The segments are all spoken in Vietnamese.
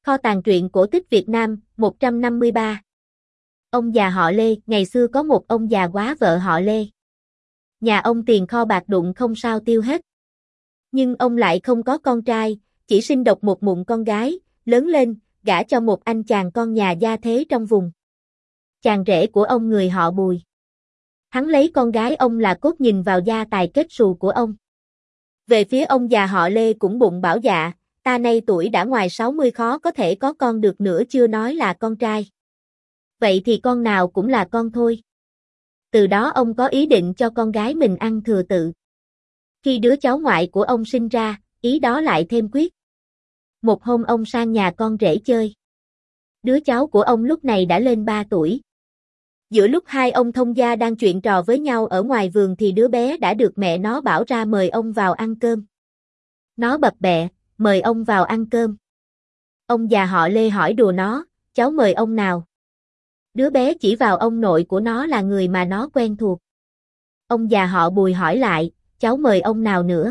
Kho tàng truyện cổ tích Việt Nam, 153. Ông già họ Lê, ngày xưa có một ông già quá vợ họ Lê. Nhà ông tiền kho bạc đụng không sao tiêu hết. Nhưng ông lại không có con trai, chỉ sinh độc một mụn con gái, lớn lên, gả cho một anh chàng con nhà gia thế trong vùng. Chàng rể của ông người họ Bùi. Hắn lấy con gái ông là cốt nhìn vào gia tài kết xù của ông. Về phía ông già họ Lê cũng bụng bảo dạ, ta nay tuổi đã ngoài 60 khó có thể có con được nữa chưa nói là con trai. Vậy thì con nào cũng là con thôi. Từ đó ông có ý định cho con gái mình ăn thừa tự. Khi đứa cháu ngoại của ông sinh ra, ý đó lại thêm quyết. Một hôm ông sang nhà con rể chơi. Đứa cháu của ông lúc này đã lên 3 tuổi. Giữa lúc hai ông thông gia đang chuyện trò với nhau ở ngoài vườn thì đứa bé đã được mẹ nó bảo ra mời ông vào ăn cơm. Nó bập bẹ, mời ông vào ăn cơm. Ông già họ Lê hỏi đùa nó, cháu mời ông nào? Đứa bé chỉ vào ông nội của nó là người mà nó quen thuộc. Ông già họ Bùi hỏi lại, cháu mời ông nào nữa?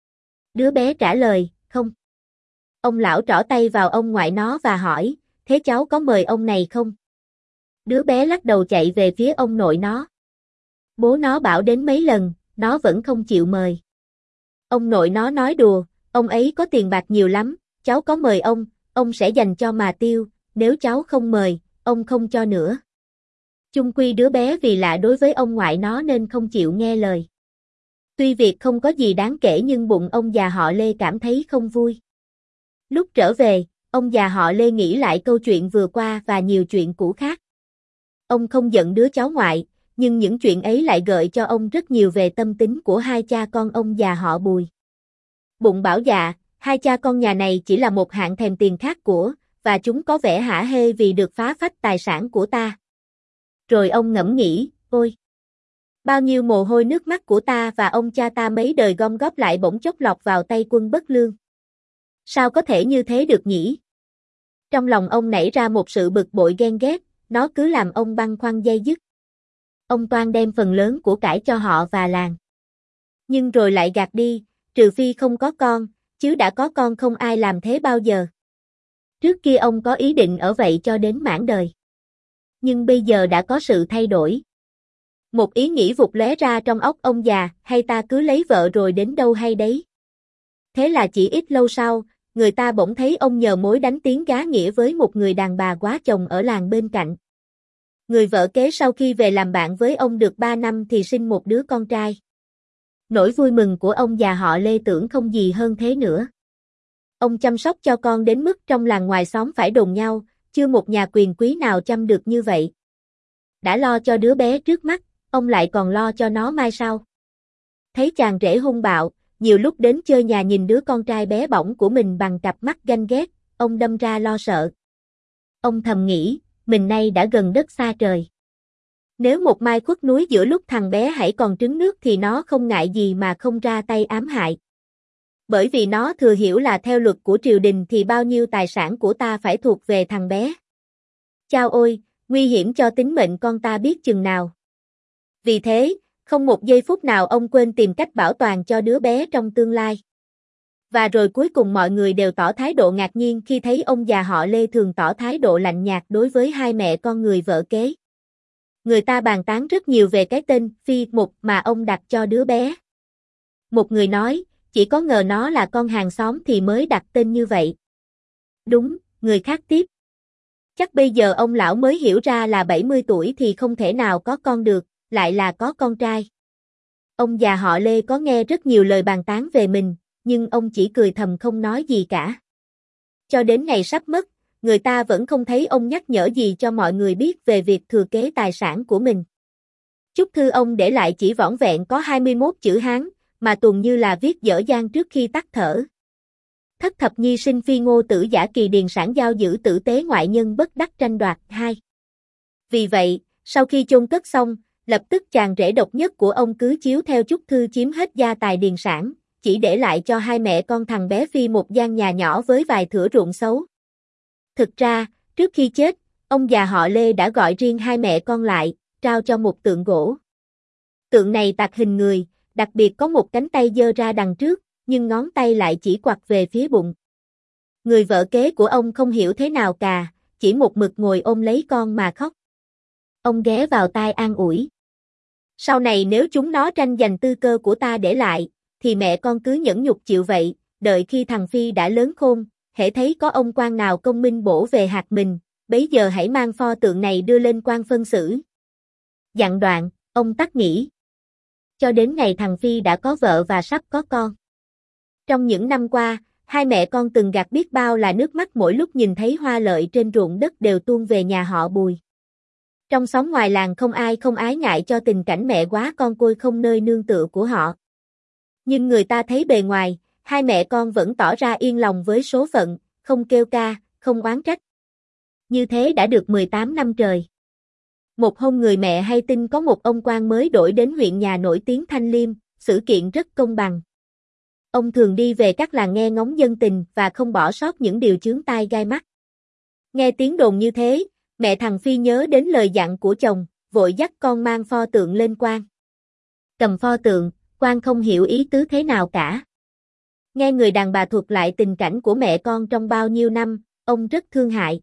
Đứa bé trả lời, không. Ông lão trỏ tay vào ông ngoại nó và hỏi, thế cháu có mời ông này không? Đứa bé lắc đầu chạy về phía ông nội nó. Bố nó bảo đến mấy lần, nó vẫn không chịu mời. Ông nội nó nói đùa, ông ấy có tiền bạc nhiều lắm, cháu có mời ông sẽ dành cho mà tiêu, nếu cháu không mời, ông không cho nữa. Chung quy đứa bé vì lạ đối với ông ngoại nó nên không chịu nghe lời. Tuy việc không có gì đáng kể nhưng bụng ông già họ Lê cảm thấy không vui. Lúc trở về, ông già họ Lê nghĩ lại câu chuyện vừa qua và nhiều chuyện cũ khác. Ông không giận đứa cháu ngoại, nhưng những chuyện ấy lại gợi cho ông rất nhiều về tâm tính của hai cha con ông già họ Bùi. Bụng bảo dạ, hai cha con nhà này chỉ là một hạng thèm tiền khác của, và chúng có vẻ hả hê vì được phá phách tài sản của ta. Rồi ông ngẫm nghĩ, ôi! Bao nhiêu mồ hôi nước mắt của ta và ông cha ta mấy đời gom góp lại bỗng chốc lọt vào tay quân bất lương. Sao có thể như thế được nhỉ? Trong lòng ông nảy ra một sự bực bội ghen ghét, nó cứ làm ông băn khoăn day dứt. Ông toan đem phần lớn của cải cho họ và làng. Nhưng rồi lại gạt đi, trừ phi không có con, chứ đã có con không ai làm thế bao giờ. Trước kia ông có ý định ở vậy cho đến mãn đời. Nhưng bây giờ đã có sự thay đổi. Một ý nghĩ vụt lóe ra trong óc ông già, hay ta cứ lấy vợ rồi đến đâu hay đấy. Thế là chỉ ít lâu sau, người ta bỗng thấy ông nhờ mối đánh tiếng gá nghĩa với một người đàn bà quá chồng ở làng bên cạnh. Người vợ kế sau khi về làm bạn với ông được 3 năm thì sinh một đứa con trai. Nỗi vui mừng của ông già họ Lê tưởng không gì hơn thế nữa. Ông chăm sóc cho con đến mức trong làng ngoài xóm phải đồn nhau, chưa một nhà quyền quý nào chăm được như vậy. Đã lo cho đứa bé trước mắt, ông lại còn lo cho nó mai sau. Thấy chàng rể hung bạo, nhiều lúc đến chơi nhà nhìn đứa con trai bé bỏng của mình bằng cặp mắt ganh ghét, ông đâm ra lo sợ. Ông thầm nghĩ, mình nay đã gần đất xa trời. Nếu một mai khuất núi giữa lúc thằng bé hãy còn trứng nước thì nó không ngại gì mà không ra tay ám hại. Bởi vì nó thừa hiểu là theo luật của triều đình thì bao nhiêu tài sản của ta phải thuộc về thằng bé. Chao ôi, nguy hiểm cho tính mệnh con ta biết chừng nào. Vì thế, không một giây phút nào ông quên tìm cách bảo toàn cho đứa bé trong tương lai. Và rồi cuối cùng mọi người đều tỏ thái độ ngạc nhiên khi thấy ông già họ Lê thường tỏ thái độ lạnh nhạt đối với hai mẹ con người vợ kế. Người ta bàn tán rất nhiều về cái tên Phi Mục mà ông đặt cho đứa bé. Một người nói, chỉ có ngờ nó là con hàng xóm thì mới đặt tên như vậy. Đúng, người khác tiếp. Chắc bây giờ ông lão mới hiểu ra là 70 tuổi thì không thể nào có con được, lại là có con trai. Ông già họ Lê có nghe rất nhiều lời bàn tán về mình, nhưng ông chỉ cười thầm không nói gì cả. Cho đến ngày sắp mất, người ta vẫn không thấy ông nhắc nhở gì cho mọi người biết về việc thừa kế tài sản của mình. Chúc thư ông để lại chỉ vỏn vẹn có 21 chữ Hán, mà tuần như là viết dở dang trước khi tắt thở. Thất thập nhi sinh phi ngô tử giả kỳ điền sản giao giữ tử tế ngoại nhân bất đắc tranh đoạt 2. Vì vậy, sau khi chôn cất xong, lập tức chàng rể độc nhất của ông cứ chiếu theo chúc thư chiếm hết gia tài điền sản, chỉ để lại cho hai mẹ con thằng bé Phi một gian nhà nhỏ với vài thửa ruộng xấu. Thực ra, trước khi chết, ông già họ Lê đã gọi riêng hai mẹ con lại, trao cho một tượng gỗ. Tượng này tạc hình người, đặc biệt có một cánh tay giơ ra đằng trước, nhưng ngón tay lại chỉ quặt về phía bụng. Người vợ kế của ông không hiểu thế nào cả, chỉ một mực ngồi ôm lấy con mà khóc. Ông ghé vào tai an ủi. Sau này nếu chúng nó tranh giành tư cơ của ta để lại, thì mẹ con cứ nhẫn nhục chịu vậy, đợi khi thằng Phi đã lớn khôn, hễ thấy có ông quan nào công minh bổ về hạt mình, bấy giờ hãy mang pho tượng này đưa lên quan phân xử. Dặn đoạn, ông tắt nghỉ. Cho đến ngày thằng Phi đã có vợ và sắp có con. Trong những năm qua, hai mẹ con từng gạt biết bao là nước mắt mỗi lúc nhìn thấy hoa lợi trên ruộng đất đều tuôn về nhà họ Bùi. Trong xóm ngoài làng không ai không ái ngại cho tình cảnh mẹ quá con côi không nơi nương tựa của họ. Nhưng người ta thấy bề ngoài, hai mẹ con vẫn tỏ ra yên lòng với số phận, không kêu ca, không oán trách. Như thế đã được 18 năm trời. Một hôm người mẹ hay tin có một ông quan mới đổi đến huyện nhà nổi tiếng Thanh Liêm, xử kiện rất công bằng. Ông thường đi về các làng nghe ngóng dân tình và không bỏ sót những điều chướng tai gai mắt. Nghe tiếng đồn như thế, mẹ thằng Phi nhớ đến lời dặn của chồng, vội dắt con mang pho tượng lên quan. Cầm pho tượng, quan không hiểu ý tứ thế nào cả. Nghe người đàn bà thuật lại tình cảnh của mẹ con trong bao nhiêu năm, ông rất thương hại.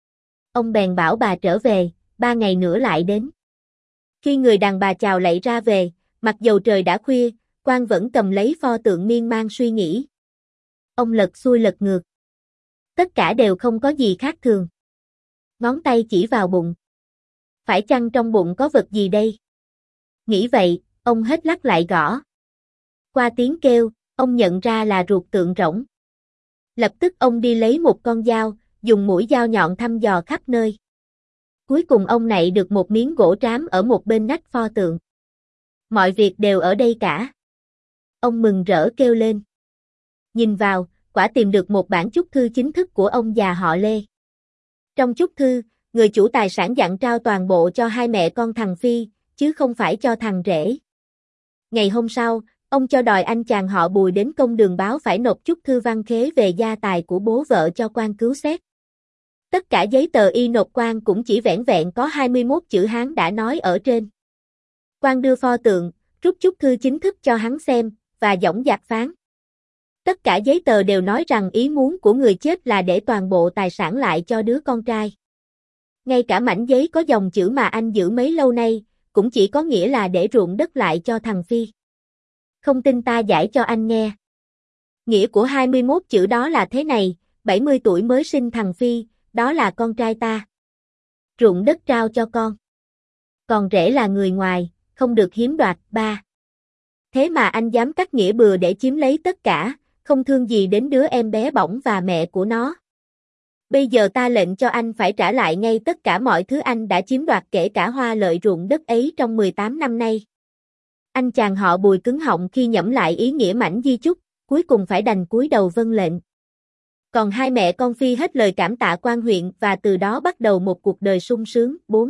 Ông bèn bảo bà trở về, 3 ngày nữa lại đến. Khi người đàn bà chào lạy ra về, mặc dầu trời đã khuya, quan vẫn cầm lấy pho tượng miên man suy nghĩ. Ông lật xuôi lật ngược. Tất cả đều không có gì khác thường. Ngón tay chỉ vào bụng. Phải chăng trong bụng có vật gì đây? Nghĩ vậy, ông hết lắc lại gõ. Qua tiếng kêu, ông nhận ra là ruột tượng rỗng. Lập tức ông đi lấy một con dao, dùng mũi dao nhọn thăm dò khắp nơi. Cuối cùng ông nạy được một miếng gỗ trám ở một bên nách pho tượng. Mọi việc đều ở đây cả. Ông mừng rỡ kêu lên. Nhìn vào, quả tìm được một bản chúc thư chính thức của ông già họ Lê. Trong chúc thư, người chủ tài sản dặn trao toàn bộ cho hai mẹ con thằng Phi, chứ không phải cho thằng rể. Ngày hôm sau, ông cho đòi anh chàng họ Bùi đến công đường báo phải nộp chúc thư văn khế về gia tài của bố vợ cho quan cứu xét. Tất cả giấy tờ y nộp quan cũng chỉ vẻn vẹn có 21 chữ Hán đã nói ở trên. Quan đưa pho tượng, rút chúc thư chính thức cho hắn xem, và dõng dạc phán. Tất cả giấy tờ đều nói rằng ý muốn của người chết là để toàn bộ tài sản lại cho đứa con trai. Ngay cả mảnh giấy có dòng chữ mà anh giữ mấy lâu nay, cũng chỉ có nghĩa là để ruộng đất lại cho thằng Phi. Không tin ta giải cho anh nghe. Nghĩa của 21 chữ đó là thế này, 70 tuổi mới sinh thằng Phi, đó là con trai ta. Ruộng đất trao cho con. Còn rể là người ngoài, không được hiếm đoạt. 3. Thế mà anh dám cắt nghĩa bừa để chiếm lấy tất cả, không thương gì đến đứa em bé bỏng và mẹ của nó. Bây giờ ta lệnh cho anh phải trả lại ngay tất cả mọi thứ anh đã chiếm đoạt kể cả hoa lợi ruộng đất ấy trong 18 năm nay. Anh chàng họ Bùi cứng họng khi nhẩm lại ý nghĩa mảnh di chúc, cuối cùng phải đành cúi đầu vâng lệnh. Còn hai mẹ con Phi hết lời cảm tạ quan huyện và từ đó bắt đầu một cuộc đời sung sướng. 4.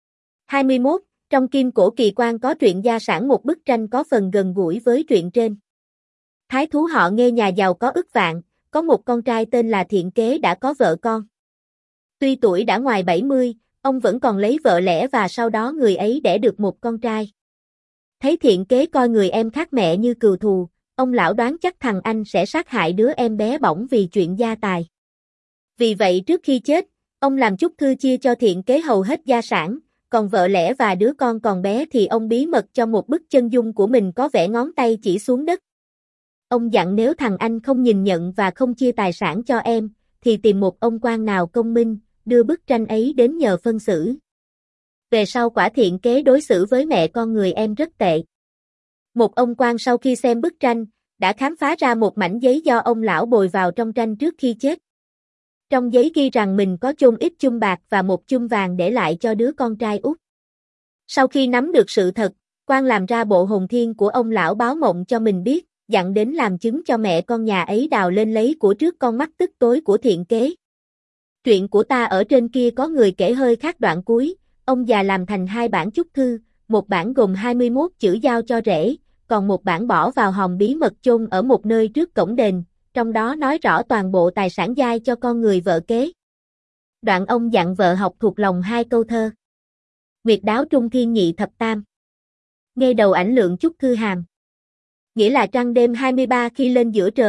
21. Trong Kim Cổ Kỳ Quan có truyện gia sản một bức tranh có phần gần gũi với truyện trên. Thái thú họ Nghê nhà giàu có ức vạn, có một con trai tên là Thiện Kế đã có vợ con. Tuy tuổi đã ngoài 70, ông vẫn còn lấy vợ lẽ và sau đó người ấy đẻ được một con trai. Thấy Thiện Kế coi người em khác mẹ như cừu thù, ông lão đoán chắc thằng anh sẽ sát hại đứa em bé bỏng vì chuyện gia tài. Vì vậy trước khi chết, ông làm chúc thư chia cho Thiện Kế hầu hết gia sản, còn vợ lẽ và đứa con còn bé thì ông bí mật cho một bức chân dung của mình có vẽ ngón tay chỉ xuống đất. Ông dặn nếu thằng anh không nhìn nhận và không chia tài sản cho em, thì tìm một ông quan nào công minh, đưa bức tranh ấy đến nhờ phân xử. Về sau quả Thiện Kế đối xử với mẹ con người em rất tệ. Một ông quan sau khi xem bức tranh, đã khám phá ra một mảnh giấy do ông lão bồi vào trong tranh trước khi chết. Trong giấy ghi rằng mình có chôn ít chum bạc và một chum vàng để lại cho đứa con trai út. Sau khi nắm được sự thật, quan làm ra bộ hồn thiên của ông lão báo mộng cho mình biết, dặn đến làm chứng cho mẹ con nhà ấy đào lên lấy của trước con mắt tức tối của Thiện Kế. Chuyện của ta ở trên kia có người kể hơi khác đoạn cuối, ông già làm thành 2 bản chúc thư, một bản gồm 21 chữ giao cho rể, còn một bản bỏ vào hòm bí mật chôn ở một nơi trước cổng đền, trong đó nói rõ toàn bộ tài sản giai cho con người vợ kế. Đoạn ông dặn vợ học thuộc lòng 2 câu thơ. Nguyệt đáo trung thiên nhị thập tam. Nghe đầu ảnh lượng chúc thư hàm. Nghĩa là trăng đêm 23 khi lên giữa trời,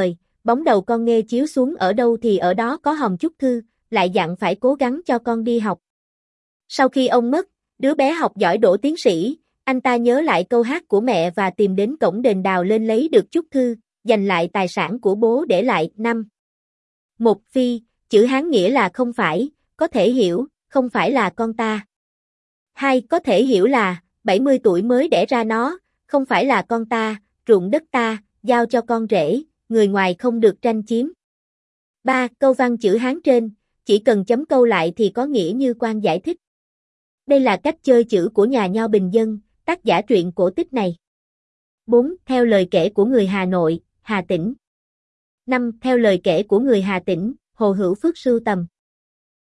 bóng đầu con nghê chiếu xuống ở đâu thì ở đó có hòm chúc thư, lại dặn phải cố gắng cho con đi học. Sau khi ông mất, đứa bé học giỏi đỗ tiến sĩ, anh ta nhớ lại câu hát của mẹ và tìm đến cổng đền đào lên lấy được chúc thư, giành lại tài sản của bố để lại. 5. Một phi, chữ Hán nghĩa là không phải, có thể hiểu, không phải là con ta. 2. Có thể hiểu là, 70 tuổi mới đẻ ra nó, không phải là con ta, ruộng đất ta, giao cho con rể, người ngoài không được tranh chiếm. 3. Câu văn chữ Hán trên, chỉ cần chấm câu lại thì có nghĩa như quan giải thích. Đây là cách chơi chữ của nhà nho bình dân, tác giả truyện cổ tích này. 4. Theo lời kể của người Hà Nội, Hà Tĩnh. 5. Theo lời kể của người Hà Tĩnh, Hồ Hữu Phước sưu tầm.